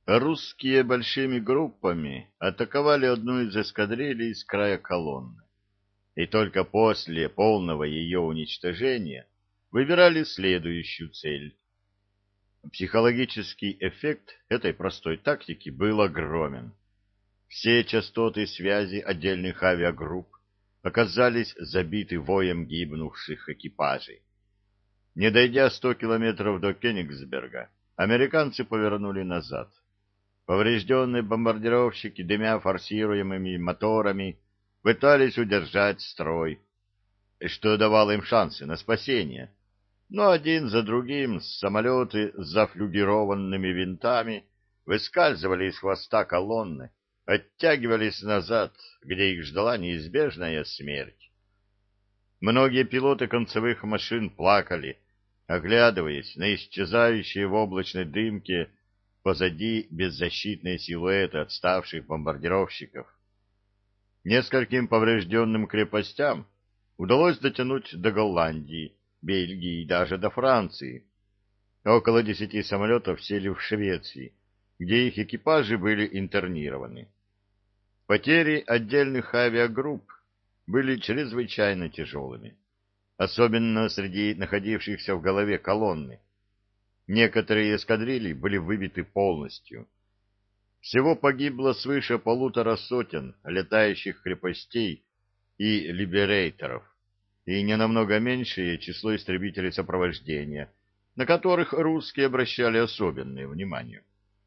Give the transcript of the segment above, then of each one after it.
Русские большими группами атаковали одну из эскадрилей с края колонны, и только после полного ее уничтожения выбирали следующую цель. Психологический эффект этой простой тактики был огромен. Все частоты связи отдельных авиагрупп оказались забиты воем гибнувших экипажей. Не дойдя 100 километров до Кёнигсберга, американцы повернули назад. Поврежденные бомбардировщики, дымя форсируемыми моторами, пытались удержать строй, что давало им шансы на спасение. Но один за другим самолеты с зафлюгированными винтами выскальзывали из хвоста колонны, оттягивались назад, где их ждала неизбежная смерть. Многие пилоты концевых машин плакали, оглядываясь на исчезающие в облачной дымке позади беззащитные силуэты отставших бомбардировщиков. Нескольким поврежденным крепостям удалось дотянуть до Голландии, Бельгии и даже до Франции. Около 10 самолетов сели в Швеции, где их экипажи были интернированы. Потери отдельных авиагрупп были чрезвычайно тяжелыми, особенно среди находившихся в голове колонны. Некоторые эскадрильи были выбиты полностью. Всего погибло свыше 150 летающих крепостей и либерейторов, и не намного меньшее число истребителей сопровождения, на которых русские обращали особенное внимание.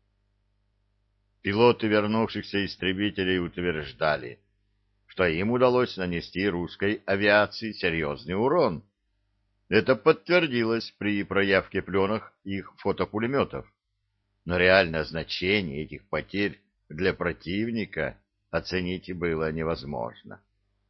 Пилоты вернувшихся истребителей утверждали, что им удалось нанести русской авиации серьезный урон. Это подтвердилось при проявке пленок их фотопулеметов. Но реальное значение этих потерь для противника оценить было невозможно.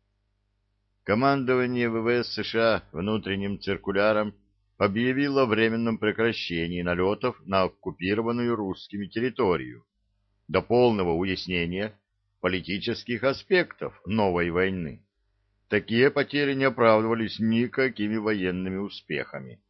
Командование ВВС США внутренним циркуляром объявило о временном прекращении налетов на оккупированную русскими территорию до полного уяснения политических аспектов новой войны. Такие потери не оправдывались никакими военными успехами.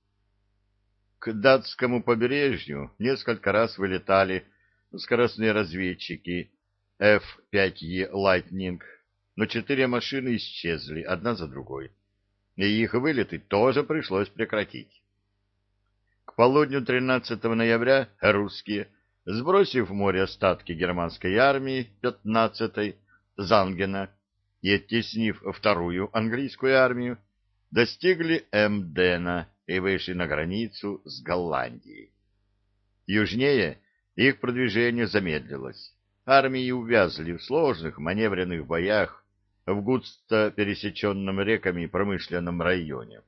К датскому побережью несколько раз вылетали скоростные разведчики F-5E Lightning, но 4 машины исчезли одна за другой, и их вылеты тоже пришлось прекратить. К полудню 13 ноября русские, сбросив в море остатки германской армии 15-й Зангена и оттеснив вторую английскую армию, достигли Эмдена и вышли на границу с Голландией. Южнее их продвижение замедлилось. Армии увязли в сложных маневренных боях в густо пересеченном реками промышленном районе.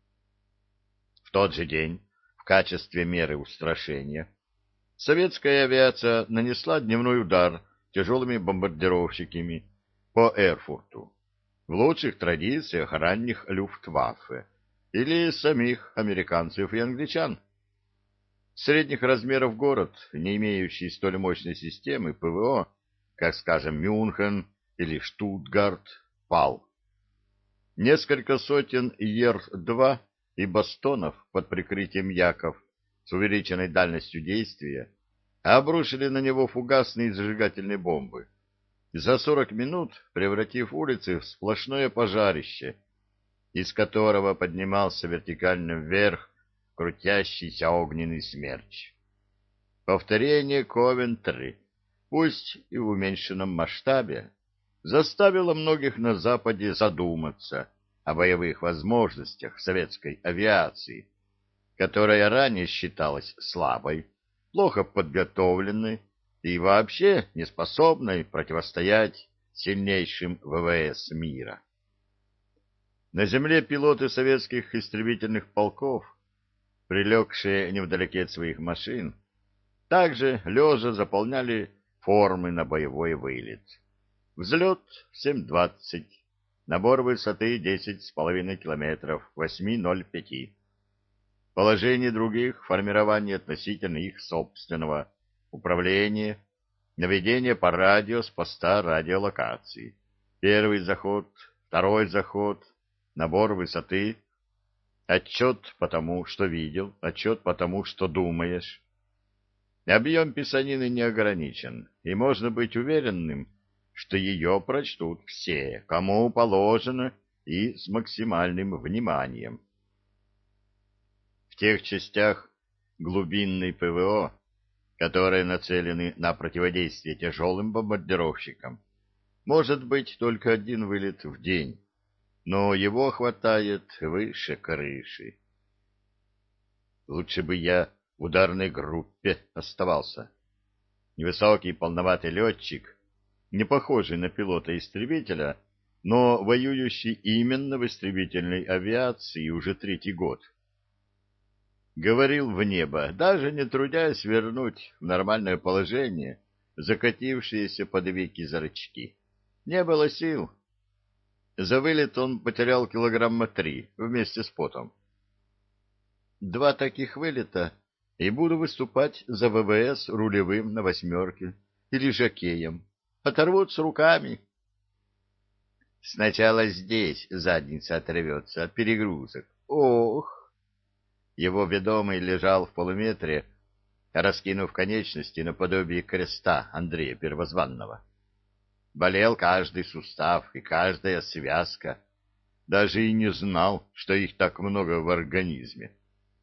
В тот же день, в качестве меры устрашения, советская авиация нанесла дневной удар тяжелыми бомбардировщиками по Эрфурту, в лучших традициях ранних Люфтваффе или самих американцев и англичан. Средних размеров город, не имеющий столь мощной системы ПВО, как, скажем, Мюнхен или Штутгарт, пал. Несколько сотен Ер-2 и бастонов под прикрытием яков с увеличенной дальностью действия обрушили на него фугасные зажигательные бомбы, за 40 минут превратив улицы в сплошное пожарище, из которого поднимался вертикально вверх крутящийся огненный смерч. Повторение Ковентри, пусть и в уменьшенном масштабе, заставило многих на Западе задуматься о боевых возможностях советской авиации, которая ранее считалась слабой, плохо подготовленной и вообще неспособной противостоять сильнейшим ВВС мира. На земле пилоты советских истребительных полков, прилегшие невдалеке от своих машин, также лежа заполняли формы на боевой вылет. Взлет в 7:20, набор высоты 10,5 километров, 8:05. Положение других формирований относительно их собственного, управление, наведение по радио с поста радиолокации. Первый заход, второй заход, набор высоты, отчет по тому, что видел, отчет по тому, что думаешь. Объем писанины не ограничен, и можно быть уверенным, что ее прочтут все, кому положено, и с максимальным вниманием. В тех частях глубинной ПВО, которые нацелены на противодействие тяжелым бомбардировщикам, может быть только один вылет в день, но его хватает выше крыши. Лучше бы я в ударной группе оставался. Невысокий полноватый летчик, не похожий на пилота-истребителя, но воюющий именно в истребительной авиации уже 3-й год. Говорил в небо, даже не трудясь вернуть в нормальное положение закатившиеся под веки зрачки. Не было сил. За вылет он потерял 3 килограмма вместе с потом. 2 таких вылета, и буду выступать за ВВС рулевым на 8-ке или жокеем. Оторвут с руками. Сначала здесь задница оторвется от перегрузок. Ох! Его ведомый лежал в полуметре, раскинув конечности наподобие креста Андрея Первозванного. Болел каждый сустав и каждая связка. Даже и не знал, что их так много в организме.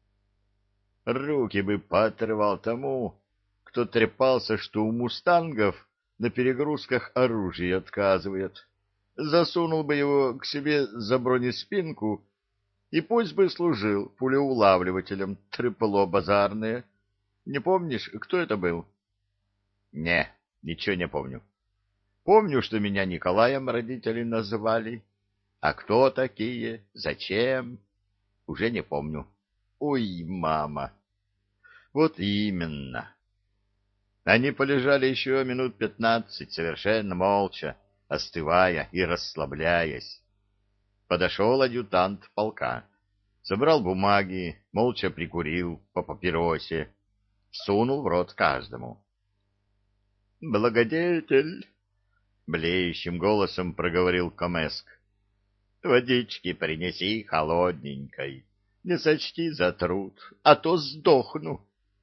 Руки бы поотрывал тому, кто трепался, что у мустангов на перегрузках оружие отказывает. Засунул бы его к себе за бронеспинку, и пусть бы служил пулеулавливателем, трепло базарное. Не помнишь, кто это был? Не, ничего не помню. Помню, что меня Николаем родители называли. А кто такие? Зачем? Уже не помню. Ой, мама. Вот именно. Они полежали еще минут 15, совершенно молча, остывая и расслабляясь. Подошел адъютант полка, собрал бумаги, молча прикурил по папиросе, сунул в рот каждому. — Благодетель! — блеющим голосом проговорил Комеск. — Водички принеси холодненькой, не сочти за труд, а то сдохну.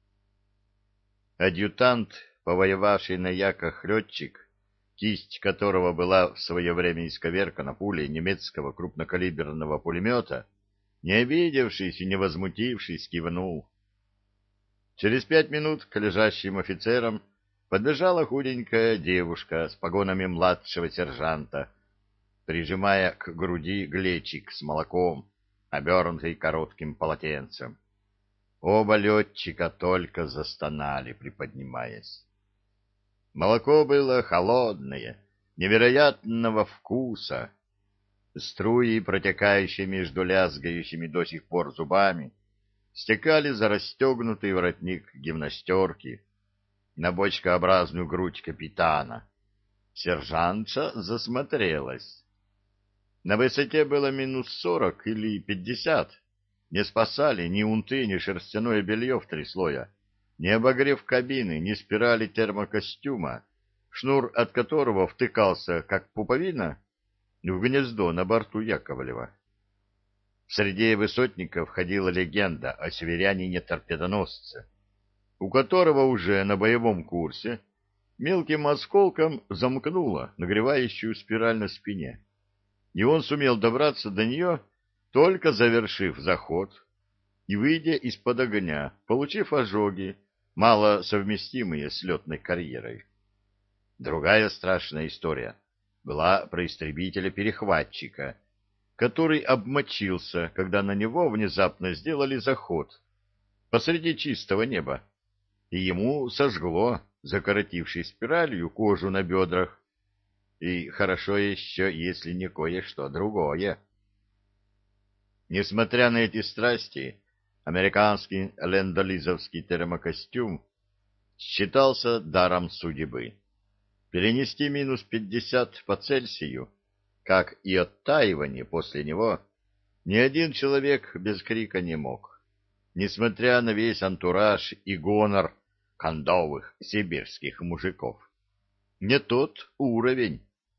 Адъютант, повоевавший на яках летчик, кисть которого была в свое время исковеркана пулей немецкого крупнокалиберного пулемета, не обидевшись и не возмутившись, кивнул. Через 5 минут к лежащим офицерам подбежала худенькая девушка с погонами младшего сержанта, прижимая к груди глечик с молоком, обернутый коротким полотенцем. Оба летчика только застонали, приподнимаясь. Молоко было холодное, невероятного вкуса. Струи, протекающие между лязгающими до сих пор зубами, стекали за расстегнутый воротник гимнастерки на бочкообразную грудь капитана. Сержантша засмотрелась. На высоте было минус 40 или 50. Не спасали ни унты, ни шерстяное белье в 3 слоя, ни обогрев кабины, ни спирали термокостюма, шнур от которого втыкался, как пуповина, в гнездо на борту Яковлева. В среде высотников ходила легенда о северянине-торпедоносце, у которого уже на боевом курсе мелким осколком замкнуло нагревающую спираль на спине, и он сумел добраться до нее, только завершив заход и выйдя из-под огня, получив ожоги, мало совместимые с летной карьерой. Другая страшная история была про истребителя-перехватчика, который обмочился, когда на него внезапно сделали заход посреди чистого неба, и ему сожгло, закоротившей спиралью, кожу на бедрах, и хорошо еще, если не кое-что другое. Несмотря на эти страсти, американский ленд-лизовский термокостюм считался даром судьбы. Перенести минус 50 по Цельсию, как и оттаивание после него, ни один человек без крика не мог, несмотря на весь антураж и гонор кондовых сибирских мужиков. Не тот уровень.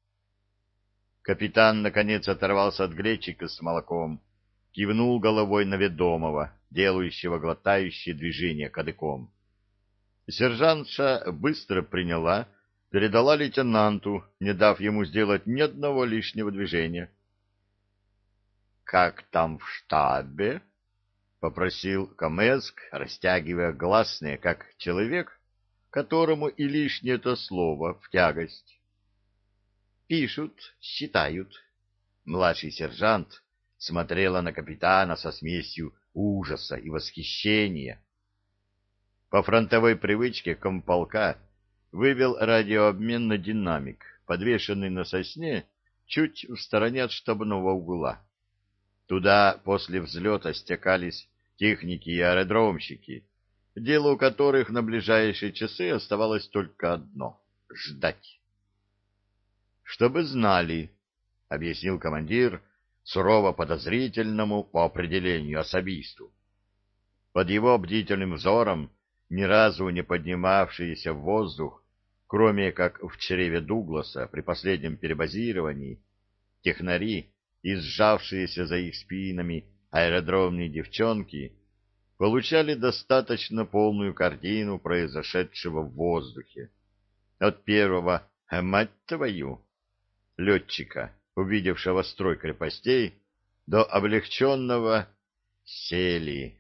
Капитан, наконец, оторвался от глечика с молоком, кивнул головой на ведомого, делающего глотающие движения кадыком. Сержантша быстро приняла, передала лейтенанту, не дав ему сделать ни одного лишнего движения. — Как там в штабе? — попросил Камэск, растягивая гласные, как человек, которому и лишнее-то слово в тягость. — Пишут, считают. Младший сержант смотрела на капитана со смесью ужаса и восхищения. По фронтовой привычке комполка вывел радиообмен на динамик, подвешенный на сосне чуть в стороне от штабного угла. Туда после взлета стекались техники и аэродромщики, делу которых на ближайшие часы оставалось только одно — ждать. «Чтобы знали», — объяснил командир сурово подозрительному по определению особисту. Под его бдительным взором ни разу не поднимавшиеся в воздух, кроме как в чреве Дугласа при последнем перебазировании, технари и сжавшиеся за их спинами аэродромные девчонки получали достаточно полную картину произошедшего в воздухе. От первого «мать твою» летчика, увидевшего строй крепостей, до облегченного «сели»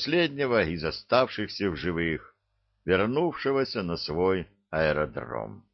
последнего из оставшихся в живых, вернувшегося на свой аэродром.